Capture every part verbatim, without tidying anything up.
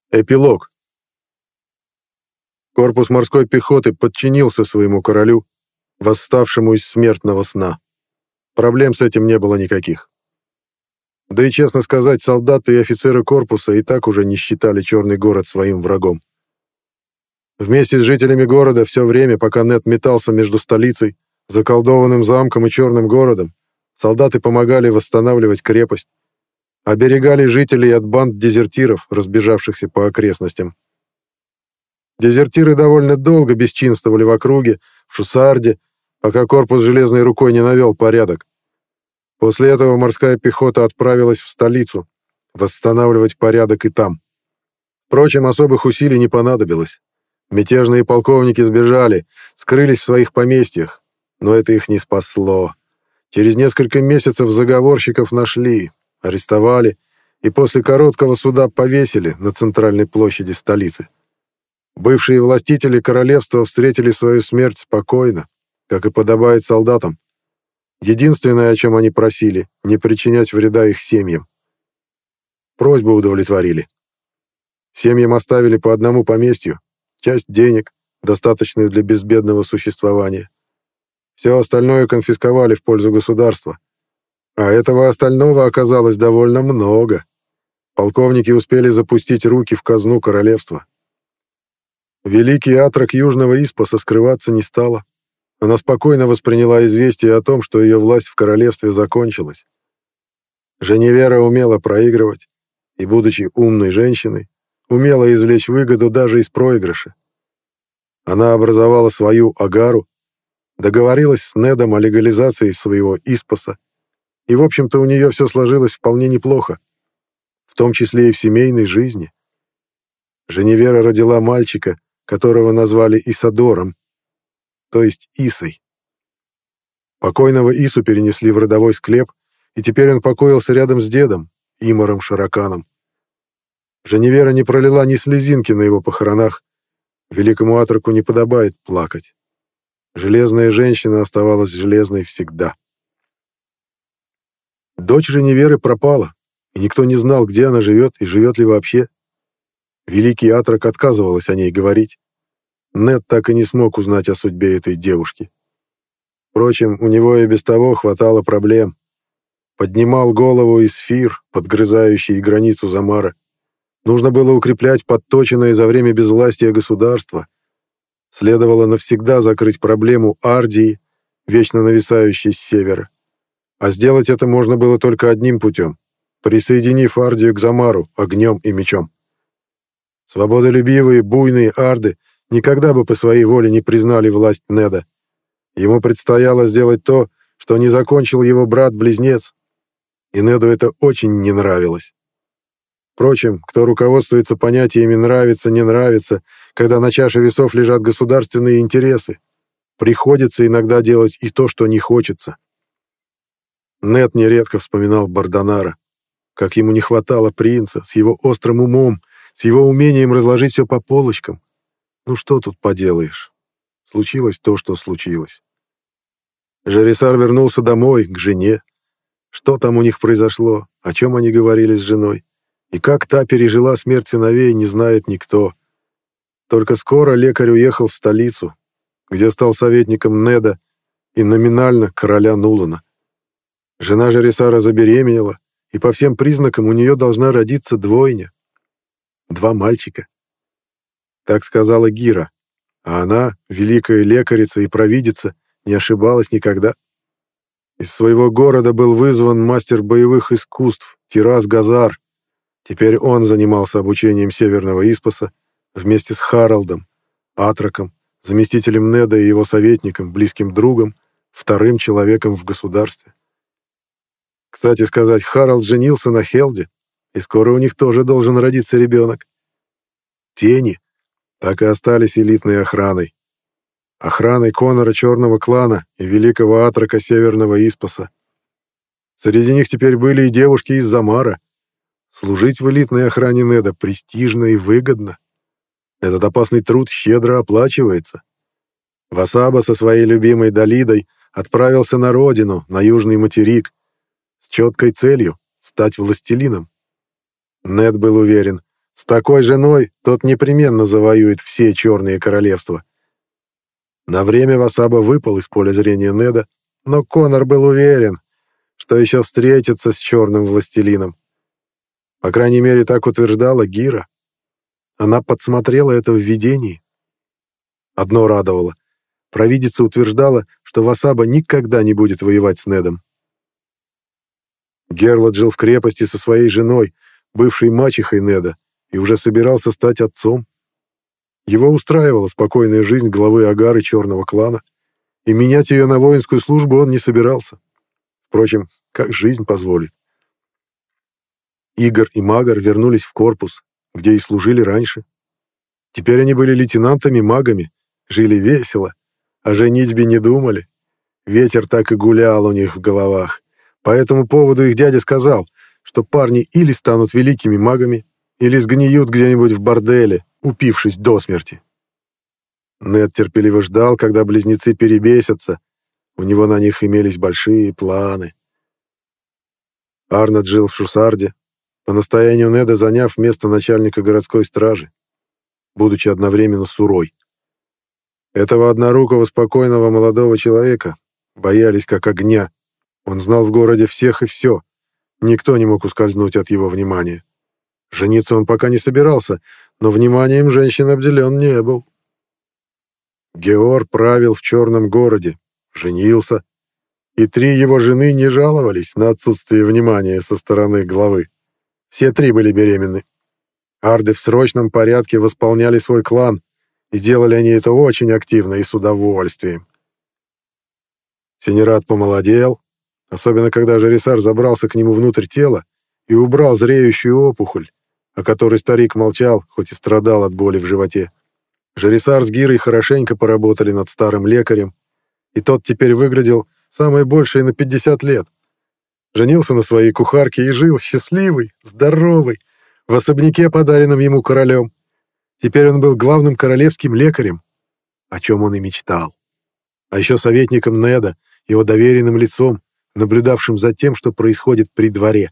Эпилог. Корпус морской пехоты подчинился своему королю, восставшему из смертного сна. Проблем с этим не было никаких. Да и, честно сказать, солдаты и офицеры корпуса и так уже не считали Черный город своим врагом. Вместе с жителями города все время, пока Нед метался между столицей, заколдованным замком и Черным городом, солдаты помогали восстанавливать крепость, оберегали жителей от банд дезертиров, разбежавшихся по окрестностям. Дезертиры довольно долго бесчинствовали в округе, в Шусарде, пока корпус железной рукой не навел порядок. После этого морская пехота отправилась в столицу, восстанавливать порядок и там. Впрочем, особых усилий не понадобилось. Мятежные полковники сбежали, скрылись в своих поместьях, но это их не спасло. Через несколько месяцев заговорщиков нашли, арестовали и после короткого суда повесили на центральной площади столицы. Бывшие властители королевства встретили свою смерть спокойно, как и подобает солдатам. Единственное, о чем они просили, не причинять вреда их семьям. Просьбу удовлетворили. Семьям оставили по одному поместью, часть денег, достаточную для безбедного существования. Все остальное конфисковали в пользу государства. А этого остального оказалось довольно много. Полковники успели запустить руки в казну королевства. Великий Атрак Южного Испаса скрываться не стала. Она спокойно восприняла известие о том, что ее власть в королевстве закончилась. Женевера умела проигрывать, и, будучи умной женщиной, умела извлечь выгоду даже из проигрыша. Она образовала свою агару, договорилась с Недом о легализации своего Испаса, и, в общем-то, у нее все сложилось вполне неплохо, в том числе и в семейной жизни. Женевера родила мальчика, которого назвали Исадором, то есть Исой. Покойного Ису перенесли в родовой склеп, и теперь он покоился рядом с дедом, Имаром Шараканом. Женевера не пролила ни слезинки на его похоронах. Великому Атраку не подобает плакать. Железная женщина оставалась железной всегда. Дочь Женеверы пропала, и никто не знал, где она живет и живет ли вообще. Великий Атрак отказывалась о ней говорить. Нед так и не смог узнать о судьбе этой девушки. Впрочем, у него и без того хватало проблем. Поднимал голову Исфир, подгрызающий границу Замара. Нужно было укреплять подточенное за время безвластия государство. Следовало навсегда закрыть проблему Ардии, вечно нависающей с севера. А сделать это можно было только одним путем, присоединив Ардию к Замару огнем и мечом. Свободолюбивые, буйные арды никогда бы по своей воле не признали власть Неда. Ему предстояло сделать то, что не закончил его брат-близнец, и Неду это очень не нравилось. Впрочем, кто руководствуется понятиями «нравится», «не нравится», когда на чаше весов лежат государственные интересы, приходится иногда делать и то, что не хочется. Нед нередко вспоминал Бардонара, как ему не хватало принца с его острым умом, с его умением разложить все по полочкам. Ну что тут поделаешь? Случилось то, что случилось. Жарисар вернулся домой, к жене. Что там у них произошло, о чем они говорили с женой, и как та пережила смерть сыновей, не знает никто. Только скоро лекарь уехал в столицу, где стал советником Неда и номинально короля Нулана. Жена Жарисара забеременела, и по всем признакам у нее должна родиться двойня. Два мальчика. Так сказала Гира, а она, великая лекарица и провидица, не ошибалась никогда. Из своего города был вызван мастер боевых искусств Тирас Газар. Теперь он занимался обучением Северного Испаса вместе с Харалдом, Атраком, заместителем Неда и его советником, близким другом, вторым человеком в государстве. Кстати сказать, Харалд женился на Хелде, и скоро у них тоже должен родиться ребенок. Тени так и остались элитной охраной. Охраной Конора Черного клана и великого Атрака Северного Испаса. Среди них теперь были и девушки из Замара. Служить в элитной охране Неда престижно и выгодно. Этот опасный труд щедро оплачивается. Васаба со своей любимой Далидой отправился на родину, на южный материк, с четкой целью — стать властелином. Нед был уверен, С такой женой тот непременно завоюет все черные королевства. На время Васаба выпал из поля зрения Неда, но Конор был уверен, что еще встретится с черным властелином. По крайней мере, так утверждала Гира. Она подсмотрела это в видении. Одно радовало. Провидица утверждала, что Васаба никогда не будет воевать с Недом. Герлот жил в крепости со своей женой, бывшей мачехой Неда, и уже собирался стать отцом. Его устраивала спокойная жизнь главы Агары черного клана, и менять ее на воинскую службу он не собирался. Впрочем, как жизнь позволит. Игор и Магар вернулись в корпус, где и служили раньше. Теперь они были лейтенантами-магами, жили весело, о женитьбе не думали. Ветер так и гулял у них в головах. По этому поводу их дядя сказал, что парни или станут великими магами, или сгниют где-нибудь в борделе, упившись до смерти. Нед терпеливо ждал, когда близнецы перебесятся. У него на них имелись большие планы. Арнольд жил в Шусарде, по настоянию Неда заняв место начальника городской стражи, будучи одновременно сурой. Этого однорукого спокойного молодого человека боялись как огня. Он знал в городе всех и все. Никто не мог ускользнуть от его внимания. Жениться он пока не собирался, но вниманием женщин обделен не был. Геор правил в черном городе, женился, и три его жены не жаловались на отсутствие внимания со стороны главы. Все три были беременны. Арды в срочном порядке восполняли свой клан, и делали они это очень активно и с удовольствием. Сенерат помолодел, особенно когда Жерисар забрался к нему внутрь тела и убрал зреющую опухоль, о которой старик молчал, хоть и страдал от боли в животе. Жерисар с Гирой хорошенько поработали над старым лекарем, и тот теперь выглядел самое большее на пятьдесят лет. Женился на своей кухарке и жил счастливый, здоровый, в особняке, подаренном ему королем. Теперь он был главным королевским лекарем, о чем он и мечтал. А еще советником Неда, его доверенным лицом, наблюдавшим за тем, что происходит при дворе.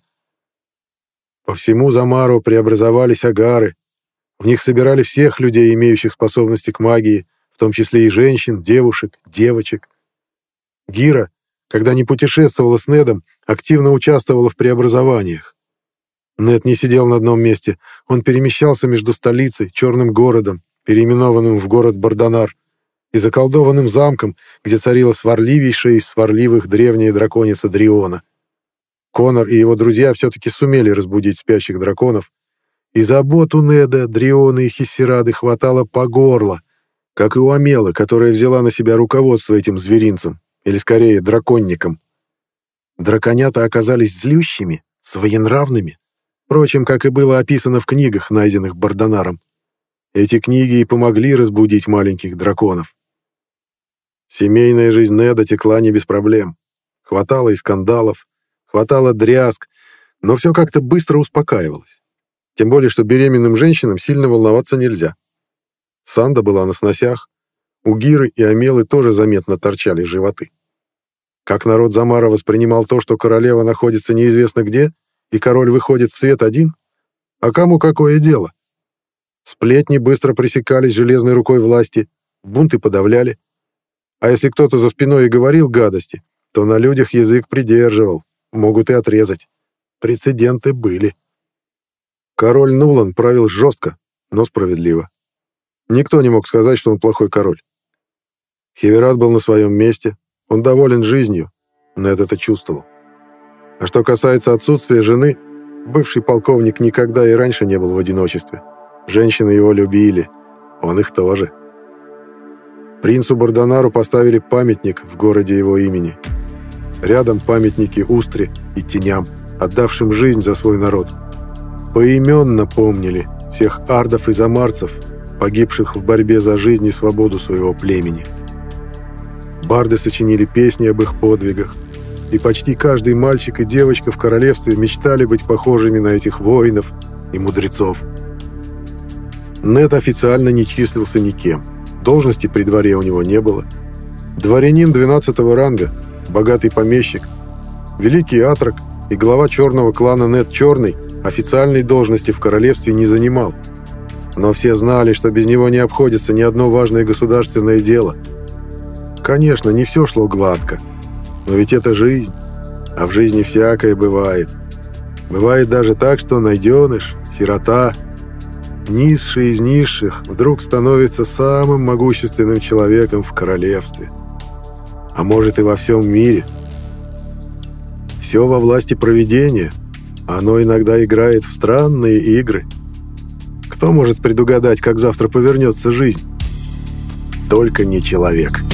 По всему Замару преобразовались агары. В них собирали всех людей, имеющих способности к магии, в том числе и женщин, девушек, девочек. Гира, когда не путешествовала с Недом, активно участвовала в преобразованиях. Нед не сидел на одном месте, он перемещался между столицей, черным городом, переименованным в город Бардонар, и заколдованным замком, где царила сварливейшая из сварливых древняя драконица Дриона. Конор и его друзья все-таки сумели разбудить спящих драконов, и заботу Неда, Дриона и Хиссерады хватало по горло, как и у Амелы, которая взяла на себя руководство этим зверинцем, или скорее драконником. Драконята оказались злющими, своенравными, впрочем, как и было описано в книгах, найденных Бардонаром. Эти книги и помогли разбудить маленьких драконов. Семейная жизнь Неда текла не без проблем. Хватало и скандалов, хватало дрязг, но все как-то быстро успокаивалось. Тем более, что беременным женщинам сильно волноваться нельзя. Санда была на сносях, у Гиры и Амелы тоже заметно торчали животы. Как народ Замара воспринимал то, что королева находится неизвестно где, и король выходит в свет один? А кому какое дело? Сплетни быстро пресекались железной рукой власти, бунты подавляли. А если кто-то за спиной и говорил гадости, то на людях язык придерживал, могут и отрезать. Прецеденты были. Король Нулан правил жестко, но справедливо. Никто не мог сказать, что он плохой король. Хеверат был на своем месте, он доволен жизнью, Нед это чувствовал. А что касается отсутствия жены, бывший полковник никогда и раньше не был в одиночестве. Женщины его любили, он их тоже. Принцу Бардонару поставили памятник в городе его имени. Рядом памятники Устре и Теням, отдавшим жизнь за свой народ. Поименно помнили всех ардов и замарцев, погибших в борьбе за жизнь и свободу своего племени. Барды сочинили песни об их подвигах, и почти каждый мальчик и девочка в королевстве мечтали быть похожими на этих воинов и мудрецов. Нед официально не числился никем, должности при дворе у него не было. Дворянин двенадцатого ранга, богатый помещик, великий атрок и глава черного клана Нед Черный официальной должности в королевстве не занимал. Но все знали, что без него не обходится ни одно важное государственное дело. Конечно, не все шло гладко, но ведь это жизнь, а в жизни всякое бывает. Бывает даже так, что найденыш, сирота, низший из низших вдруг становится самым могущественным человеком в королевстве. А может и во всем мире. Все во власти провидения, а оно иногда играет в странные игры. Кто может предугадать, как завтра повернется жизнь? Только не человек.